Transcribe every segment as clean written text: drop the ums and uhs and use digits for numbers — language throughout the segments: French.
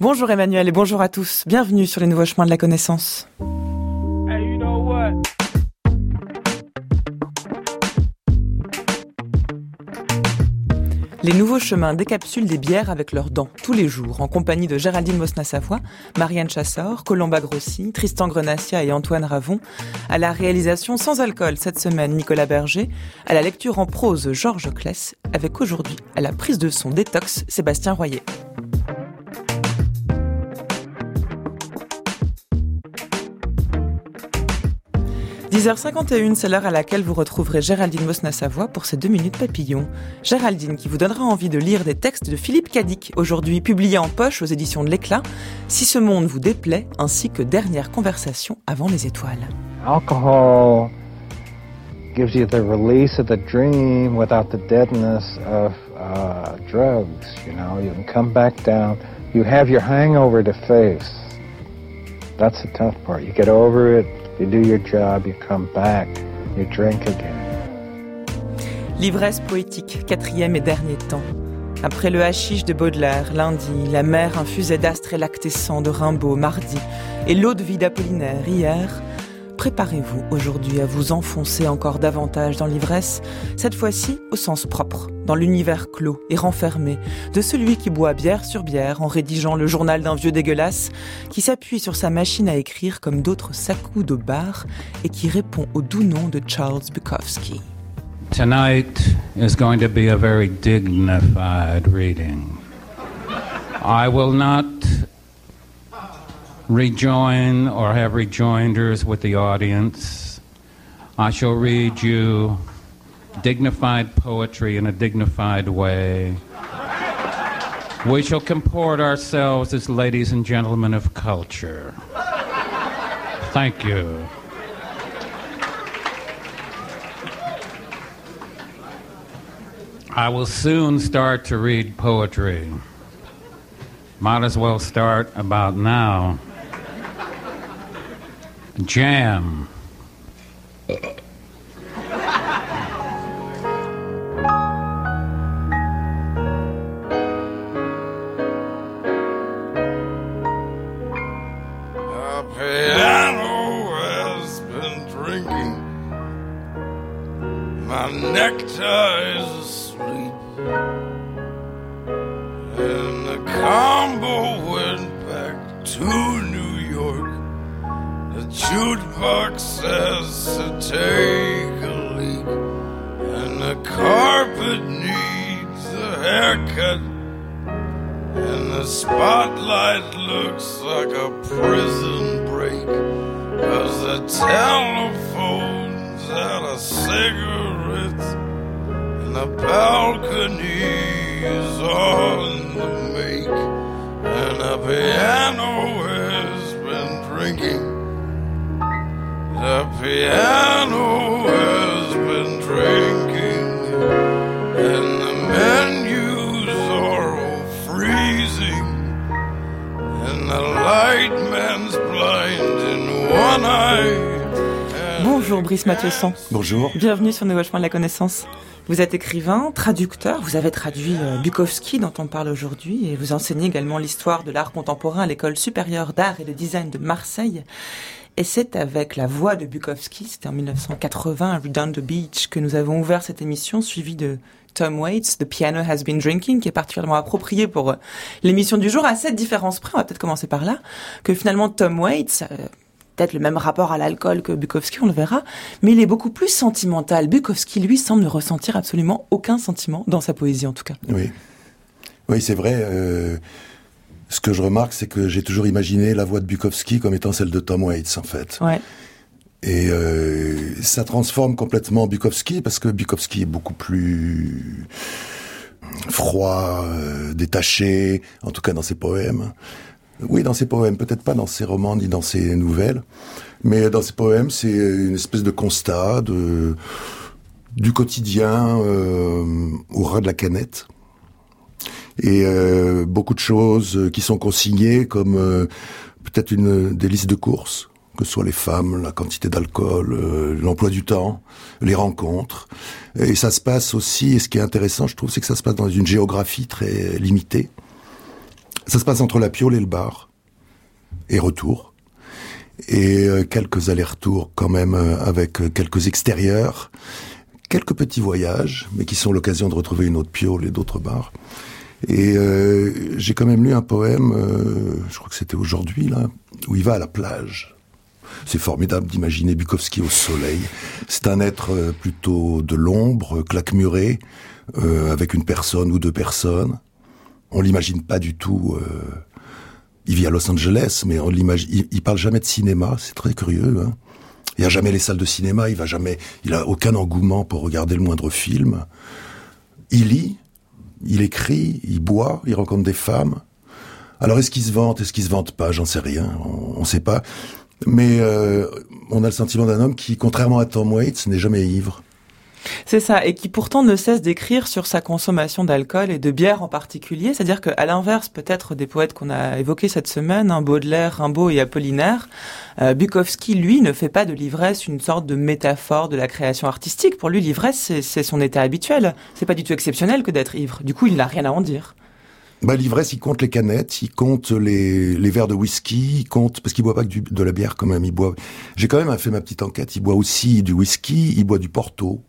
Bonjour Emmanuel et bonjour à tous. Bienvenue sur les nouveaux chemins de la connaissance. Hey, you know what? Les nouveaux chemins décapsulent des bières avec leurs dents, tous les jours, en compagnie de Géraldine Mosna-Savoie, Marianne Chassor, Colomba Grossi, Tristan Grenassia et Antoine Ravon. À la réalisation sans alcool cette semaine, Nicolas Berger. À la lecture en prose, Georges Kless. Avec aujourd'hui, à la prise de son détox, Sébastien Royer. 10h51, c'est l'heure à laquelle vous retrouverez Géraldine Mosna-Savoie pour ses 2 minutes papillons. Géraldine qui vous donnera envie de lire des textes de Philippe Cadic, aujourd'hui publiés en poche aux éditions de l'Éclat, Si ce monde vous déplaît, ainsi que Dernière conversation avant les étoiles. Alcohol gives you the release of the dream without the deadness of drugs, you know. You can come back down. You have your hangover to face. That's the tough part. You get over it. You do your job, you come back, you drink again. L'ivresse poétique, 4e et dernier temps. Après le hashish de Baudelaire, lundi, la mer infusait d'astres et lactescents de Rimbaud, mardi, et l'eau de vie d'Apollinaire, hier. Préparez-vous aujourd'hui à vous enfoncer encore davantage dans l'ivresse, cette fois-ci au sens propre, dans l'univers clos et renfermé de celui qui boit bière sur bière en rédigeant le journal d'un vieux dégueulasse, qui s'appuie sur sa machine à écrire comme d'autres s'accoudent au bar et qui répond au doux nom de Charles Bukowski. Tonight is going to be a very dignified reading. I will not rejoin or have rejoinders with the audience. I shall read you dignified poetry in a dignified way. We shall comport ourselves as ladies and gentlemen of culture. Thank you. I will soon start to read poetry. Might as well start about now. Jam. A piano has been drinking. My necktie is asleep. And the combo went back to New York. The jukebox says to take a leak. And the carpet needs a haircut. And the spotlight looks like a prison break. 'Cause the telephone's out of cigarettes. And the balcony is on the make. And the piano has been drinking. The piano has been drinking. And the menus are all freezing. And the light man's blind in one eye. Bonjour Brice Mathieu-San. Bonjour. Bienvenue sur Nouveau Chemin de la Connaissance. Vous êtes écrivain, traducteur, vous avez traduit Bukowski dont on parle aujourd'hui et vous enseignez également l'histoire de l'art contemporain à l'École supérieure d'art et de design de Marseille. Et c'est avec la voix de Bukowski, c'était en 1980 à Redondo Beach, que nous avons ouvert cette émission suivie de Tom Waits, The Piano Has Been Drinking, qui est particulièrement approprié pour l'émission du jour, à cette différence près, on va peut-être commencer par là, que finalement Tom Waits, peut-être le même rapport à l'alcool que Bukowski, on le verra, mais il est beaucoup plus sentimental. Bukowski, lui, semble ne ressentir absolument aucun sentiment, dans sa poésie en tout cas. Oui, c'est vrai. Ce que je remarque, c'est que j'ai toujours imaginé la voix de Bukowski comme étant celle de Tom Waits, en fait. Ouais. Et ça transforme complètement Bukowski, parce que Bukowski est beaucoup plus froid, détaché, en tout cas dans ses poèmes. Oui, dans ses poèmes, peut-être pas dans ses romans ni dans ses nouvelles, mais dans ses poèmes, c'est une espèce de constat du quotidien au ras de la canette. Et beaucoup de choses qui sont consignées, comme peut-être des listes de courses, que ce soit les femmes, la quantité d'alcool, l'emploi du temps, les rencontres. Et ça se passe aussi, et ce qui est intéressant, je trouve, c'est que ça se passe dans une géographie très limitée. Ça se passe entre la Piole et le bar, et retour. Et quelques allers-retours quand même avec quelques extérieurs, quelques petits voyages, mais qui sont l'occasion de retrouver une autre Piole et d'autres bars. Et j'ai quand même lu un poème, je crois que c'était aujourd'hui, là, où il va à la plage. C'est formidable d'imaginer Bukowski au soleil. C'est un être plutôt de l'ombre, claquemuré, avec une personne ou deux personnes. On l'imagine pas du tout. Il vit à Los Angeles, mais on l'imagine. Il parle jamais de cinéma. C'est très curieux. Hein. Il y a jamais les salles de cinéma. Il a aucun engouement pour regarder le moindre film. Il lit, il écrit, il boit, il rencontre des femmes. Alors est-ce qu'il se vante, est-ce qu'il se vante pas? J'en sais rien. On sait pas. Mais on a le sentiment d'un homme qui, contrairement à Tom Waits, n'est jamais ivre. C'est ça, et qui pourtant ne cesse d'écrire sur sa consommation d'alcool et de bière en particulier. C'est-à-dire qu'à l'inverse, peut-être des poètes qu'on a évoqués cette semaine, Baudelaire, Rimbaud et Apollinaire, Bukowski, lui, ne fait pas de l'ivresse une sorte de métaphore de la création artistique. Pour lui, l'ivresse, c'est son état habituel. C'est pas du tout exceptionnel que d'être ivre. Du coup, il n'a rien à en dire. L'ivresse, il compte les canettes, il compte les verres de whisky, il compte, parce qu'il boit pas que de la bière quand même, j'ai quand même fait ma petite enquête, il boit aussi du whisky, il boit du Porto.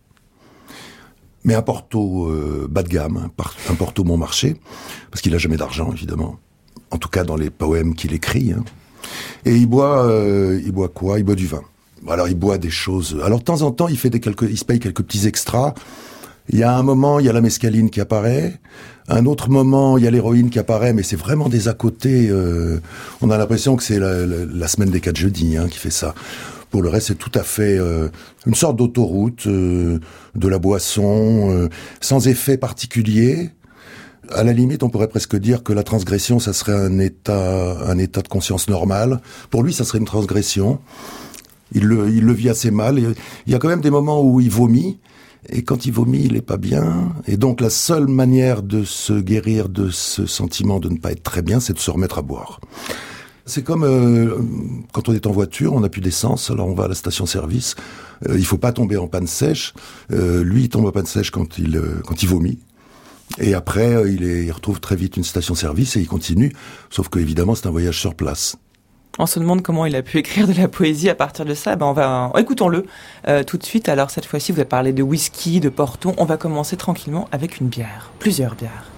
Mais un Porto bas de gamme, un Porto bon marché, parce qu'il a jamais d'argent, évidemment. En tout cas, dans les poèmes qu'il écrit. Hein. Et il boit quoi? Il boit du vin. Alors, il boit des choses. Alors, de temps en temps, il se paye quelques petits extras. Il y a un moment, il y a la mescaline qui apparaît. Un autre moment, il y a l'héroïne qui apparaît, mais c'est vraiment des à côté. On a l'impression que c'est la semaine des 4 jeudis qui fait ça. Pour le reste, c'est tout à fait une sorte d'autoroute, de la boisson, sans effet particulier. À la limite, on pourrait presque dire que la transgression, ça serait un état de conscience normal. Pour lui, ça serait une transgression. Il le vit assez mal. Il y a quand même des moments où il vomit. Et quand il vomit, il est pas bien. Et donc, la seule manière de se guérir de ce sentiment de ne pas être très bien, c'est de se remettre à boire. C'est comme quand on est en voiture, on n'a plus d'essence, alors on va à la station-service. Il faut pas tomber en panne sèche. Lui, il tombe en panne sèche quand il vomit. Et après, il retrouve très vite une station-service et il continue. Sauf que évidemment, c'est un voyage sur place. On se demande comment il a pu écrire de la poésie à partir de ça. Écoutons-le tout de suite. Alors cette fois-ci, vous avez parlé de whisky, de Porto. On va commencer tranquillement avec une bière, plusieurs bières.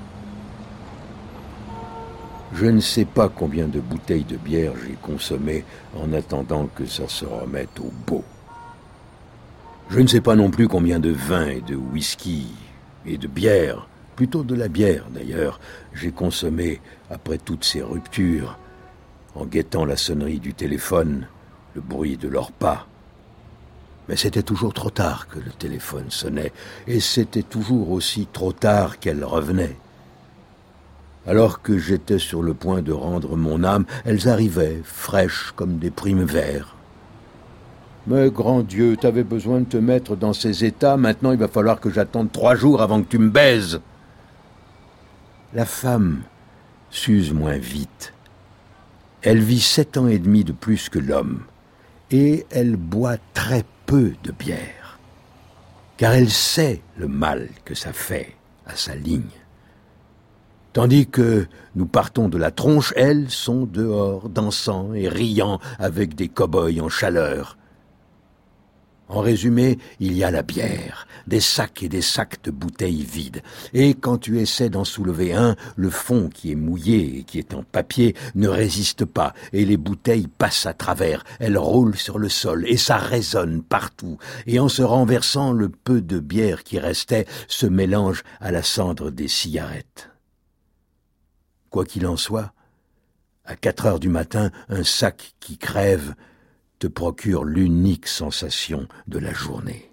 Je ne sais pas combien de bouteilles de bière j'ai consommées en attendant que ça se remette au beau. Je ne sais pas non plus combien de vin et de whisky et de bière, plutôt de la bière d'ailleurs, j'ai consommé après toutes ces ruptures, en guettant la sonnerie du téléphone, le bruit de leurs pas. Mais c'était toujours trop tard que le téléphone sonnait, et c'était toujours aussi trop tard qu'elle revenait. Alors que j'étais sur le point de rendre mon âme, elles arrivaient, fraîches comme des primes verts. Mais grand Dieu, t'avais besoin de te mettre dans ces états, maintenant il va falloir que j'attende 3 jours avant que tu me baises. La femme s'use moins vite. Elle vit 7 ans et demi de plus que l'homme, et elle boit très peu de bière, car elle sait le mal que ça fait à sa ligne. Tandis que nous partons de la tronche, elles sont dehors, dansant et riant avec des cow-boys en chaleur. En résumé, il y a la bière, des sacs et des sacs de bouteilles vides. Et quand tu essaies d'en soulever un, le fond qui est mouillé et qui est en papier ne résiste pas, et les bouteilles passent à travers, elles roulent sur le sol, et ça résonne partout. Et en se renversant, le peu de bière qui restait se mélange à la cendre des cigarettes. Quoi qu'il en soit, à 4 heures du matin, un sac qui crève te procure l'unique sensation de la journée.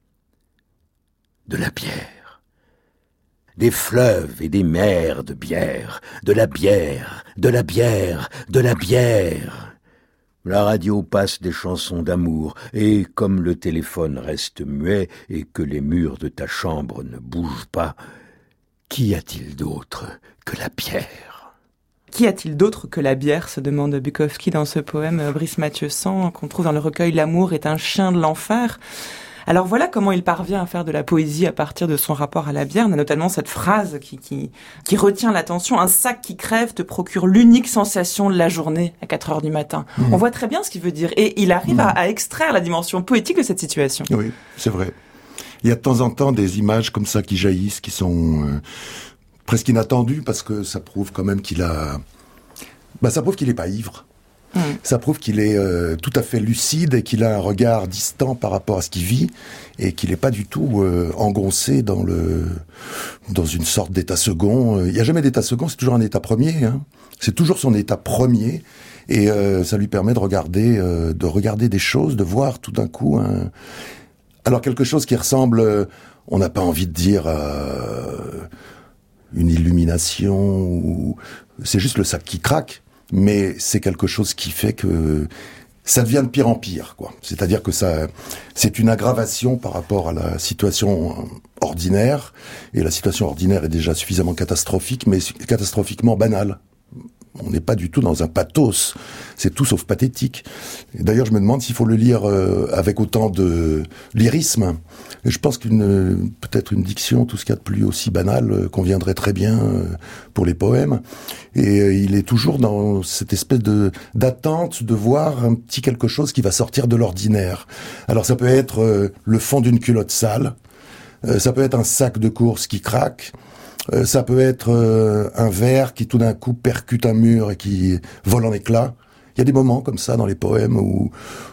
De la bière. Des fleuves et des mers de bière. De la bière, de la bière, de la bière. La radio passe des chansons d'amour, et comme le téléphone reste muet et que les murs de ta chambre ne bougent pas, qu'y a-t-il d'autre que la bière ? Qu'y a-t-il d'autre que la bière, se demande Bukowski dans ce poème Brice Mathieu Sang, qu'on trouve dans le recueil L'amour est un chien de l'enfer. Alors voilà comment il parvient à faire de la poésie à partir de son rapport à la bière. On a notamment cette phrase qui retient l'attention. Un sac qui crève te procure l'unique sensation de la journée à 4 heures du matin. On voit très bien ce qu'il veut dire. Et il arrive à extraire la dimension poétique de cette situation. Oui, c'est vrai. Il y a de temps en temps des images comme ça qui jaillissent, qui sont presque inattendues, parce que ça prouve quand même ça prouve qu'il est pas ivre. Ça prouve qu'il est tout à fait lucide et qu'il a un regard distant par rapport à ce qu'il vit et qu'il n'est pas du tout engoncé dans une sorte d'état second. Il n'y a jamais d'état second, c'est toujours un état premier. Hein. C'est toujours son état premier et ça lui permet de regarder des choses, de voir tout d'un coup alors quelque chose qui ressemble, on n'a pas envie de dire une illumination ou c'est juste le sac qui craque. Mais c'est quelque chose qui fait que ça devient de pire en pire, quoi. C'est-à-dire que c'est une aggravation par rapport à la situation ordinaire. Et la situation ordinaire est déjà suffisamment catastrophique, mais catastrophiquement banale. On n'est pas du tout dans un pathos. C'est tout sauf pathétique. Et d'ailleurs, je me demande s'il faut le lire avec autant de lyrisme. Et je pense peut-être une diction, tout ce qu'il y a de plus aussi banal, conviendrait très bien pour les poèmes. Et il est toujours dans cette espèce d'attente de voir un petit quelque chose qui va sortir de l'ordinaire. Alors ça peut être le fond d'une culotte sale, ça peut être un sac de course qui craque, ça peut être un verre qui tout d'un coup percute un mur et qui vole en éclats. Il y a des moments comme ça dans les poèmes où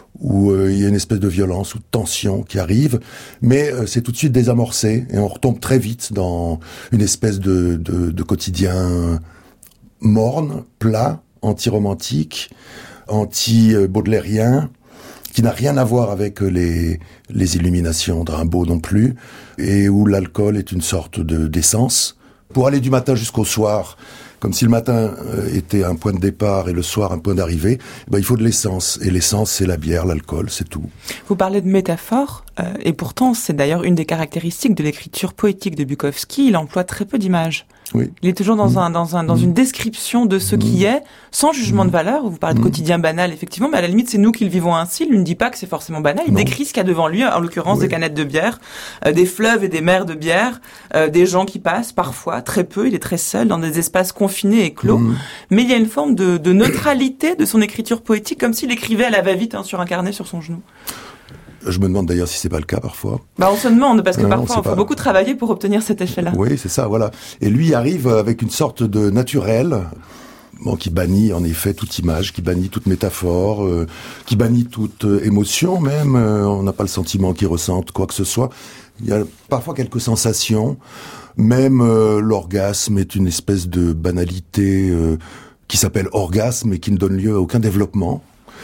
il y a une espèce de violence ou de tension qui arrive, mais c'est tout de suite désamorcé et on retombe très vite dans une espèce de quotidien morne, plat, anti-romantique, anti-baudelairien, qui n'a rien à voir avec les illuminations de Rimbaud non plus, et où l'alcool est une sorte d'essence. Pour aller du matin jusqu'au soir, comme si le matin était un point de départ et le soir un point d'arrivée, il faut de l'essence. Et l'essence, c'est la bière, l'alcool, c'est tout. Vous parlez de métaphore, et pourtant, c'est d'ailleurs une des caractéristiques de l'écriture poétique de Bukowski. Il emploie très peu d'images. Oui. Il est toujours dans une description de ce qui est, sans jugement de valeur. Vous parlez de quotidien banal, effectivement, mais à la limite, c'est nous qui le vivons ainsi. Il ne dit pas que c'est forcément banal. Il décrit ce qu'il y a devant lui, en l'occurrence des canettes de bière, des fleuves et des mers de bière, des gens qui passent, parfois, très peu. Il est très seul, dans des espaces confinés et clos. Mais il y a une forme de neutralité de son écriture poétique, comme s'il écrivait à la va-vite sur un carnet sur son genou. Je me demande d'ailleurs si c'est pas le cas parfois. On se demande, parce que parfois il faut beaucoup travailler pour obtenir cet effet-là. Oui, c'est ça, voilà. Et lui arrive avec une sorte de naturel, qui bannit en effet toute image, qui bannit toute métaphore, qui bannit toute émotion même. On n'a pas le sentiment qu'il ressente quoi que ce soit. Il y a parfois quelques sensations. Même l'orgasme est une espèce de banalité qui s'appelle orgasme et qui ne donne lieu à aucun développement.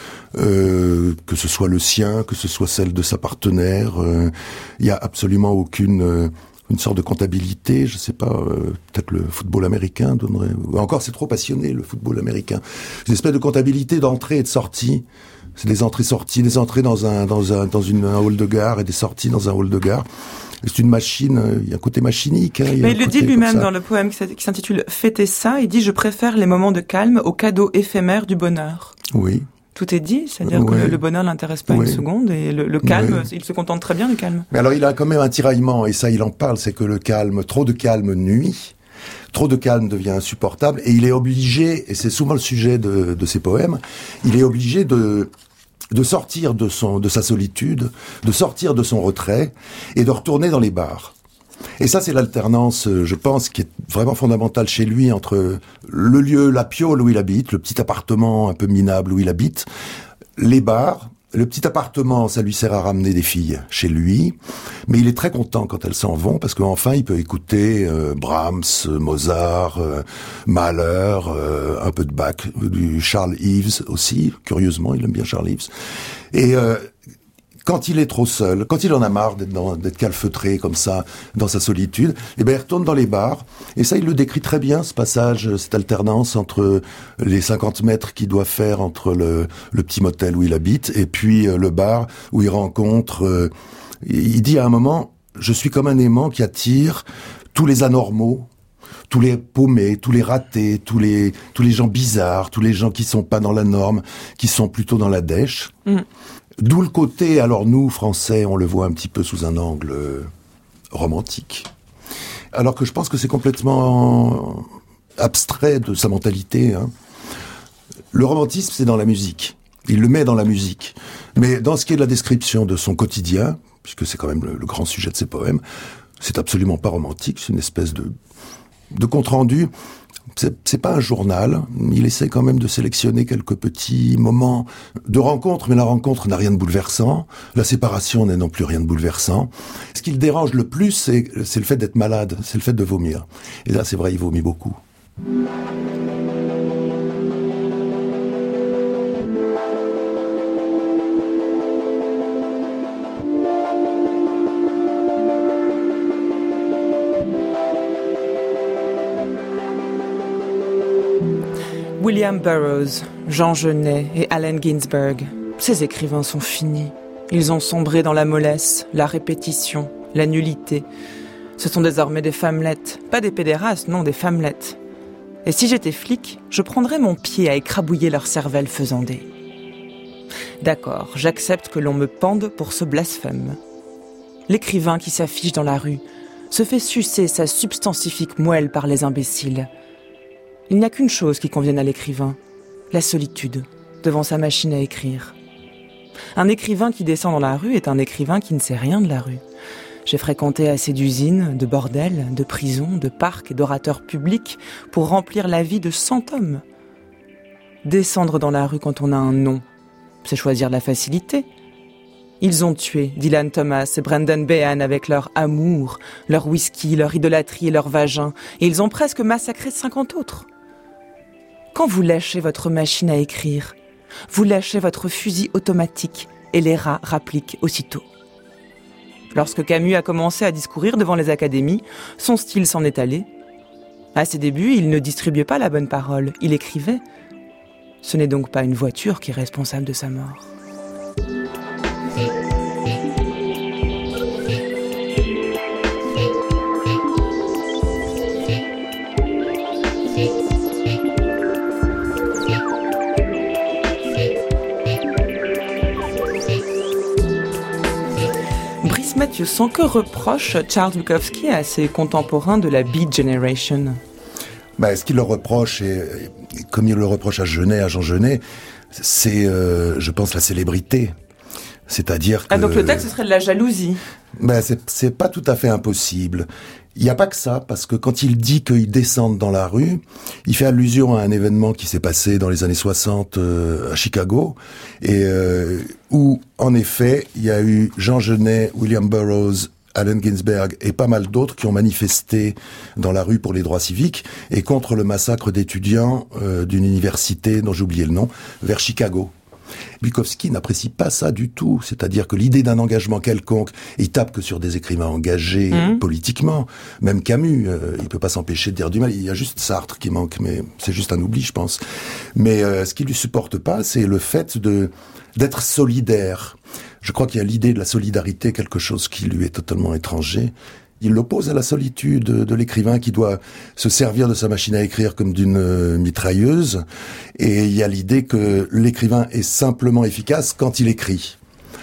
Que ce soit le sien, que ce soit celle de sa partenaire, il y a absolument aucune une sorte de comptabilité, je sais pas, peut-être le football américain donnerait, encore c'est trop passionné le football américain, une espèce de comptabilité d'entrée et de sortie. C'est des entrées-sorties, des entrées dans un hall de gare et des sorties dans un hall de gare. C'est une machine, il y a un côté machinique. Mais il le dit lui-même dans le poème qui s'intitule « Fêtez ça », il dit « Je préfère les moments de calme aux cadeaux éphémères du bonheur ». Oui. Tout est dit, c'est-à-dire que le bonheur l'intéresse pas une seconde et le calme, il se contente très bien du calme. Mais alors il a quand même un tiraillement, et ça il en parle, c'est que le calme, trop de calme nuit, trop de calme devient insupportable, et il est obligé, et c'est souvent le sujet de ses poèmes, il est obligé de sortir de sa solitude, de sortir de son retrait, et de retourner dans les bars. Et ça, c'est l'alternance, je pense, qui est vraiment fondamentale chez lui entre le lieu, la piole où il habite, le petit appartement un peu minable où il habite, les bars. Le petit appartement, ça lui sert à ramener des filles chez lui, mais il est très content quand elles s'en vont, parce qu'enfin, il peut écouter Brahms, Mozart, Mahler, un peu de Bach, du Charles Ives aussi, curieusement, il aime bien Charles Ives. Et quand il est trop seul, quand il en a marre d'être calfeutré comme ça, dans sa solitude, il retourne dans les bars. Et ça, il le décrit très bien, ce passage, cette alternance entre les 50 mètres qu'il doit faire entre le petit motel où il habite et puis le bar où il rencontre... il dit à un moment, je suis comme un aimant qui attire tous les anormaux, tous les paumés, tous les ratés, tous les gens bizarres, tous les gens qui sont pas dans la norme, qui sont plutôt dans la dèche. D'où le côté, alors nous, Français, on le voit un petit peu sous un angle romantique. Alors que je pense que c'est complètement abstrait de sa mentalité. Hein. Le romantisme, c'est dans la musique. Il le met dans la musique. Mais dans ce qui est de la description de son quotidien, puisque c'est quand même le grand sujet de ses poèmes, c'est absolument pas romantique, c'est une espèce de compte-rendu. C'est pas un journal, il essaie quand même de sélectionner quelques petits moments de rencontre, mais la rencontre n'a rien de bouleversant, la séparation n'est non plus rien de bouleversant. Ce qui le dérange le plus, c'est le fait d'être malade, c'est le fait de vomir. Et là, c'est vrai, il vomit beaucoup. William Burroughs, Jean Genet et Allen Ginsberg, ces écrivains sont finis. Ils ont sombré dans la mollesse, la répétition, la nullité. Ce sont désormais des femmelettes, pas des pédérastes, non, des femmelettes. Et si j'étais flic, je prendrais mon pied à écrabouiller leur cervelle faisandée. D'accord, j'accepte que l'on me pende pour ce blasphème. L'écrivain qui s'affiche dans la rue se fait sucer sa substantifique moelle par les imbéciles. Il n'y a qu'une chose qui convienne à l'écrivain, la solitude, devant sa machine à écrire. Un écrivain qui descend dans la rue est un écrivain qui ne sait rien de la rue. J'ai fréquenté assez d'usines, de bordels, de prisons, de parcs et d'orateurs publics pour remplir la vie de 100 hommes. Descendre dans la rue quand on a un nom, c'est choisir la facilité. Ils ont tué Dylan Thomas et Brendan Behan avec leur amour, leur whisky, leur idolâtrie et leur vagin, et ils ont presque massacré 50 autres. Quand vous lâchez votre machine à écrire, vous lâchez votre fusil automatique et les rats rappliquent aussitôt. Lorsque Camus a commencé à discourir devant les académies, son style s'en est allé. À ses débuts, il ne distribuait pas la bonne parole, il écrivait. Ce n'est donc pas une voiture qui est responsable de sa mort. Matthewson, que reproche Charles Bukowski à ses contemporains de la Beat Generation ? Ce qu'il leur reproche, et comme il le reproche à Jean Genet, c'est, je pense, la célébrité. C'est-à-dire que... donc le texte, ce serait de la jalousie. C'est pas tout à fait impossible. Il n'y a pas que ça, parce que quand il dit qu'ils descendent dans la rue, il fait allusion à un événement qui s'est passé dans les années 60 à Chicago, et où, en effet, il y a eu Jean Genet, William Burroughs, Allen Ginsberg et pas mal d'autres qui ont manifesté dans la rue pour les droits civiques et contre le massacre d'étudiants d'une université dont j'ai oublié le nom, vers Chicago. Bukowski n'apprécie pas ça du tout, c'est-à-dire que l'idée d'un engagement quelconque, il tape que sur des écrivains engagés politiquement, même Camus, il peut pas s'empêcher de dire du mal, il y a juste Sartre qui manque, mais c'est juste un oubli je pense. Mais ce qu'il lui supporte pas, c'est le fait d'être solidaire. Je crois qu'il y a l'idée de la solidarité, quelque chose qui lui est totalement étranger. Il l'oppose à la solitude de l'écrivain qui doit se servir de sa machine à écrire comme d'une mitrailleuse. Et il y a l'idée que l'écrivain est simplement efficace quand il écrit.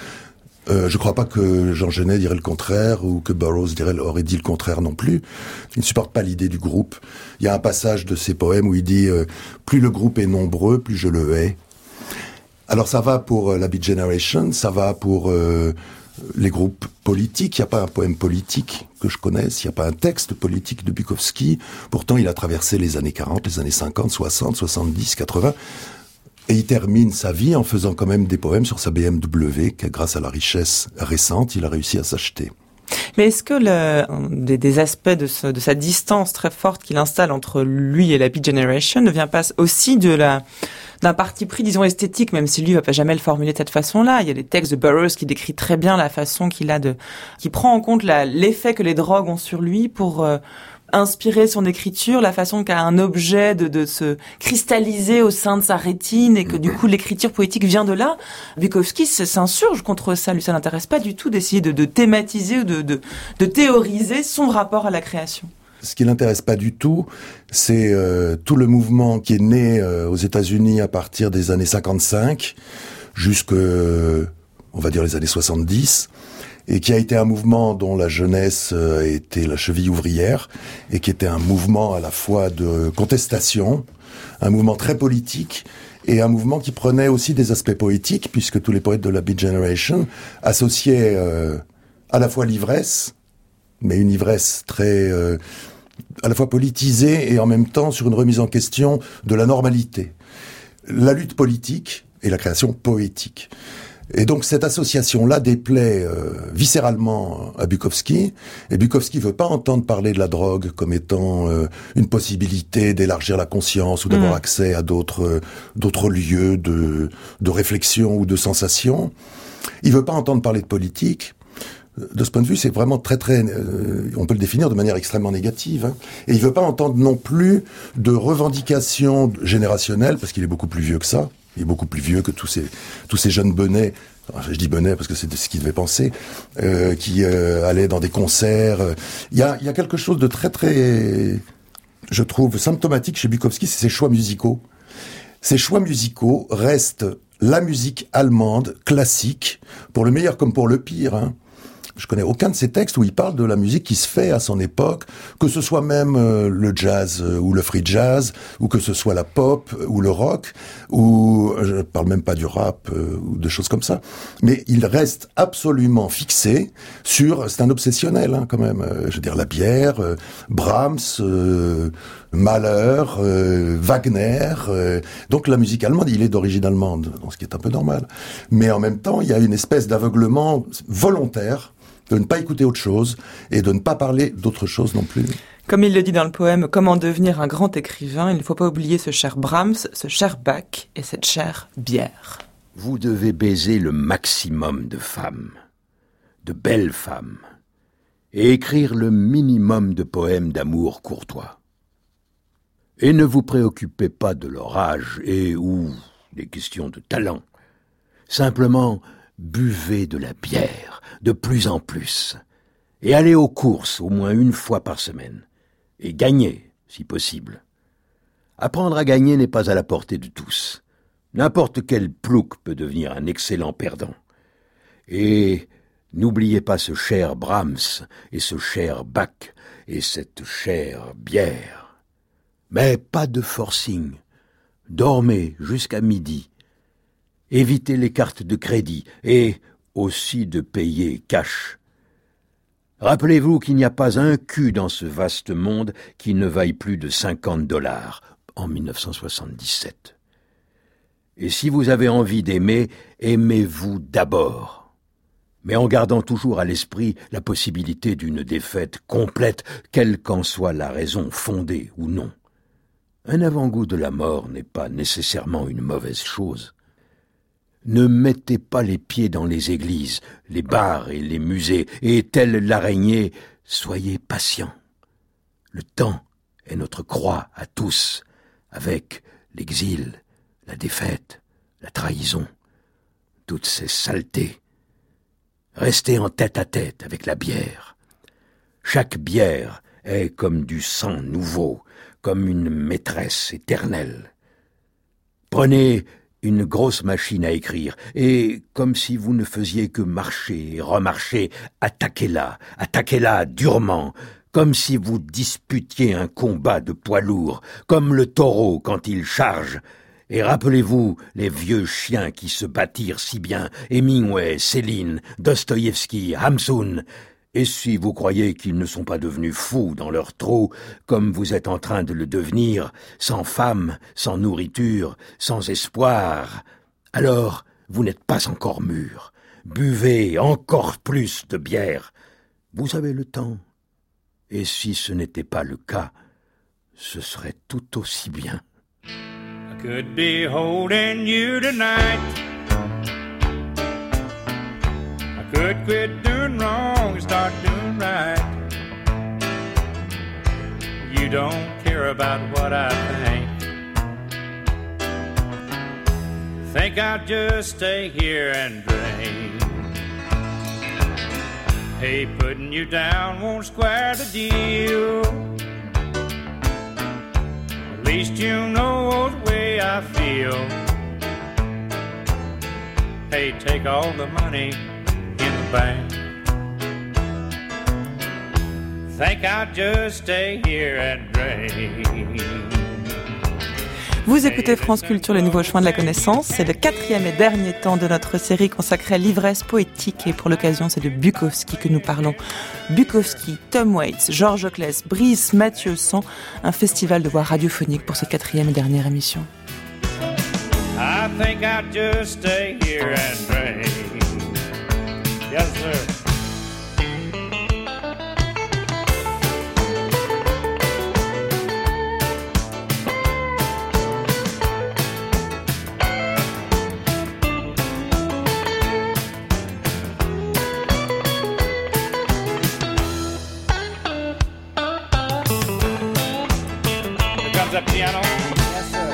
Je crois pas que Jean Genet dirait le contraire ou que Burroughs aurait dit le contraire non plus. Il ne supporte pas l'idée du groupe. Il y a un passage de ses poèmes où il dit « Plus le groupe est nombreux, plus je le hais ». Alors ça va pour la Beat Generation, ça va pour... les groupes politiques, il n'y a pas un poème politique que je connaisse, il n'y a pas un texte politique de Bukowski. Pourtant, il a traversé les années 40, les années 50, 60, 70, 80. Et il termine sa vie en faisant quand même des poèmes sur sa BMW, que grâce à la richesse récente, il a réussi à s'acheter. Mais est-ce que des aspects de sa distance très forte qu'il installe entre lui et la Beat Generation ne vient pas aussi d'un parti pris, disons, esthétique, même si lui va pas jamais le formuler de cette façon-là. Il y a des textes de Burroughs qui décrit très bien la façon qu'il a qui prend en compte l'effet que les drogues ont sur lui pour inspirer son écriture, la façon qu'a un objet de se cristalliser au sein de sa rétine et que du coup l'écriture poétique vient de là. Bukowski s'insurge contre ça, lui ça n'intéresse pas du tout d'essayer de thématiser ou de théoriser son rapport à la création. Ce qui l'intéresse pas du tout, c'est tout le mouvement qui est né aux États-Unis à partir des années 55 jusqu'aux on va dire les années 70, et qui a été un mouvement dont la jeunesse était la cheville ouvrière, et qui était un mouvement à la fois de contestation, un mouvement très politique, et un mouvement qui prenait aussi des aspects poétiques, puisque tous les poètes de la Beat Generation associaient à la fois l'ivresse, mais une ivresse très à la fois politisée et en même temps sur une remise en question de la normalité, la lutte politique et la création poétique. Et donc cette association-là déplaît viscéralement à Bukowski, et Bukowski veut pas entendre parler de la drogue comme étant une possibilité d'élargir la conscience ou d'avoir accès à d'autres lieux de réflexion ou de sensation. Il veut pas entendre parler de politique. De ce point de vue, c'est vraiment très, on peut le définir de manière extrêmement négative, hein. Et il veut pas entendre non plus de revendications générationnelles, parce qu'il est beaucoup plus vieux que ça. Il est beaucoup plus vieux que tous ces jeunes benets. Je dis benets parce que c'est ce qu'il devait penser, qui allaient dans des concerts. Il y a quelque chose de très, très, je trouve, symptomatique chez Bukowski, c'est ses choix musicaux. Ses choix musicaux restent la musique allemande classique, pour le meilleur comme pour le pire, hein. Je connais aucun de ces textes où il parle de la musique qui se fait à son époque, que ce soit même le jazz ou le free jazz, ou que ce soit la pop ou le rock, ou je parle même pas du rap ou de choses comme ça. Mais il reste absolument fixé sur, c'est un obsessionnel hein, quand même. Je veux dire la bière, Brahms, Mahler, Wagner. Donc la musique allemande, il est d'origine allemande, donc ce qui est un peu normal. Mais en même temps, il y a une espèce d'aveuglement volontaire de ne pas écouter autre chose et de ne pas parler d'autre chose non plus. Comme il le dit dans le poème « Comment devenir un grand écrivain », il ne faut pas oublier ce cher Brahms, ce cher Bach et cette chère bière. Vous devez baiser le maximum de femmes, de belles femmes, et écrire le minimum de poèmes d'amour courtois. Et ne vous préoccupez pas de leur âge et ou des questions de talent. Simplement, buvez de la bière, de plus en plus, et allez aux courses au moins une fois par semaine, et gagnez, si possible. Apprendre à gagner n'est pas à la portée de tous. N'importe quel plouc peut devenir un excellent perdant. Et n'oubliez pas ce cher Brahms, et ce cher Bach, et cette chère bière. Mais pas de forcing. Dormez jusqu'à midi. Évitez les cartes de crédit et aussi de payer cash. Rappelez-vous qu'il n'y a pas un cul dans ce vaste monde qui ne vaille plus de $50 en 1977. Et si vous avez envie d'aimer, aimez-vous d'abord. Mais en gardant toujours à l'esprit la possibilité d'une défaite complète, quelle qu'en soit la raison fondée ou non. Un avant-goût de la mort n'est pas nécessairement une mauvaise chose. Ne mettez pas les pieds dans les églises, les bars et les musées, et tel l'araignée, soyez patients. Le temps est notre croix à tous, avec l'exil, la défaite, la trahison, toutes ces saletés. Restez en tête-à-tête avec la bière. Chaque bière est comme du sang nouveau, comme une maîtresse éternelle. Prenez une grosse machine à écrire, et comme si vous ne faisiez que marcher et remarcher, attaquez-la durement, comme si vous disputiez un combat de poids lourd, comme le taureau quand il charge. Et rappelez-vous les vieux chiens qui se battirent si bien, Hemingway, Céline, Dostoïevski, Hamsun. Et si vous croyez qu'ils ne sont pas devenus fous dans leur trou, comme vous êtes en train de le devenir, sans femme, sans nourriture, sans espoir, alors vous n'êtes pas encore mûrs. Buvez encore plus de bière. Vous avez le temps. Et si ce n'était pas le cas, ce serait tout aussi bien. I could be holding you tonight. I could quit doing wrong and start doing right. You don't care about what I think. Think I'll just stay here and drink. Hey, putting you down won't square the deal. At least you know the way I feel. Hey, take all the money in the bank. Think I'll just stay here and drink. Vous écoutez France Culture, le nouveau chemin de la connaissance. C'est le 4e et dernier temps de notre série consacrée à l'ivresse poétique. Et pour l'occasion, c'est de Bukowski que nous parlons. Bukowski, Tom Waits, Georges Claes, Brice Mathieu Sang. Un festival de voix radiophonique pour cette 4e et dernière émission. I think I'll just stay here and drink. Yes, sir. Piano. Yes, sir.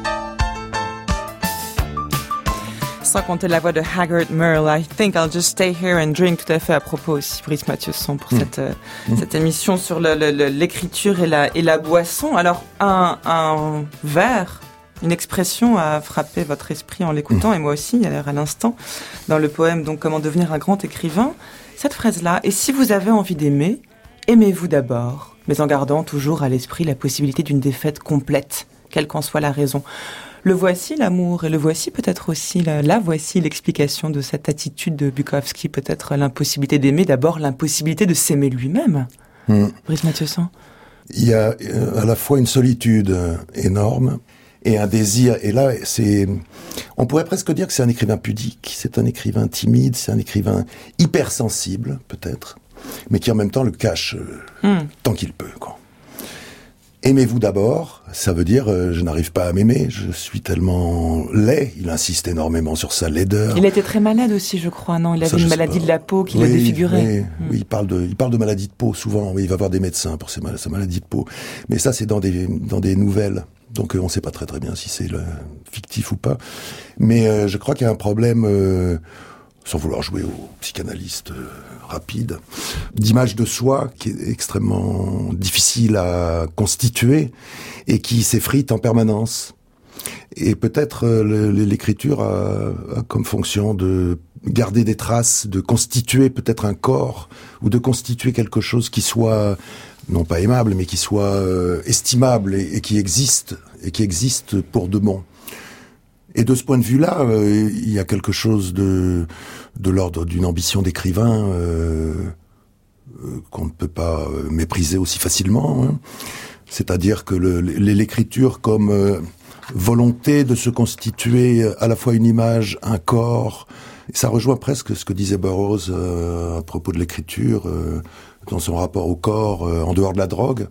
Sans compter la voix de Haggard Merle, I think I'll just stay here and drink, tout à fait à propos aussi, Brice Mathieu Sang, pour cette émission sur l'écriture et la boisson. Alors, un vers, une expression a frappé votre esprit en l'écoutant, et moi aussi, à l'instant, dans le poème donc Comment devenir un grand écrivain. Cette phrase-là, et si vous avez envie d'aimer, aimez-vous d'abord, mais en gardant toujours à l'esprit la possibilité d'une défaite complète, quelle qu'en soit la raison. Le voici l'amour, et le voici peut-être aussi, voici l'explication de cette attitude de Bukowski, peut-être l'impossibilité d'aimer, d'abord l'impossibilité de s'aimer lui-même. Brice Mathieu Sang. Il y a à la fois une solitude énorme et un désir, et là, on pourrait presque dire que c'est un écrivain pudique, c'est un écrivain timide, c'est un écrivain hypersensible, peut-être, mais qui en même temps le cache tant qu'il peut, quoi. Aimez-vous d'abord, ça veut dire je n'arrive pas à m'aimer, je suis tellement laid. Il insiste énormément sur sa laideur. Il était très malade aussi, je crois, non? Il avait une maladie de la peau qui l'a défiguré. Oui, il parle de maladie de peau souvent. Oui, il va voir des médecins pour sa maladie de peau. Mais ça, c'est dans des nouvelles. Donc on ne sait pas très très bien si c'est fictif ou pas. Mais je crois qu'il y a un problème, sans vouloir jouer au psychanalyste rapide, d'image de soi qui est extrêmement difficile à constituer et qui s'effrite en permanence. Et peut-être l'écriture a comme fonction de garder des traces, de constituer peut-être un corps ou de constituer quelque chose qui soit non pas aimable, mais qui soit estimable et qui existe pour de bon. Et de ce point de vue-là, il y a quelque chose de l'ordre d'une ambition d'écrivain qu'on ne peut pas mépriser aussi facilement. Hein. C'est-à-dire que l'écriture comme volonté de se constituer à la fois une image, un corps. Ça rejoint presque ce que disait Burroughs à propos de l'écriture, dans son rapport au corps, en dehors de la drogue.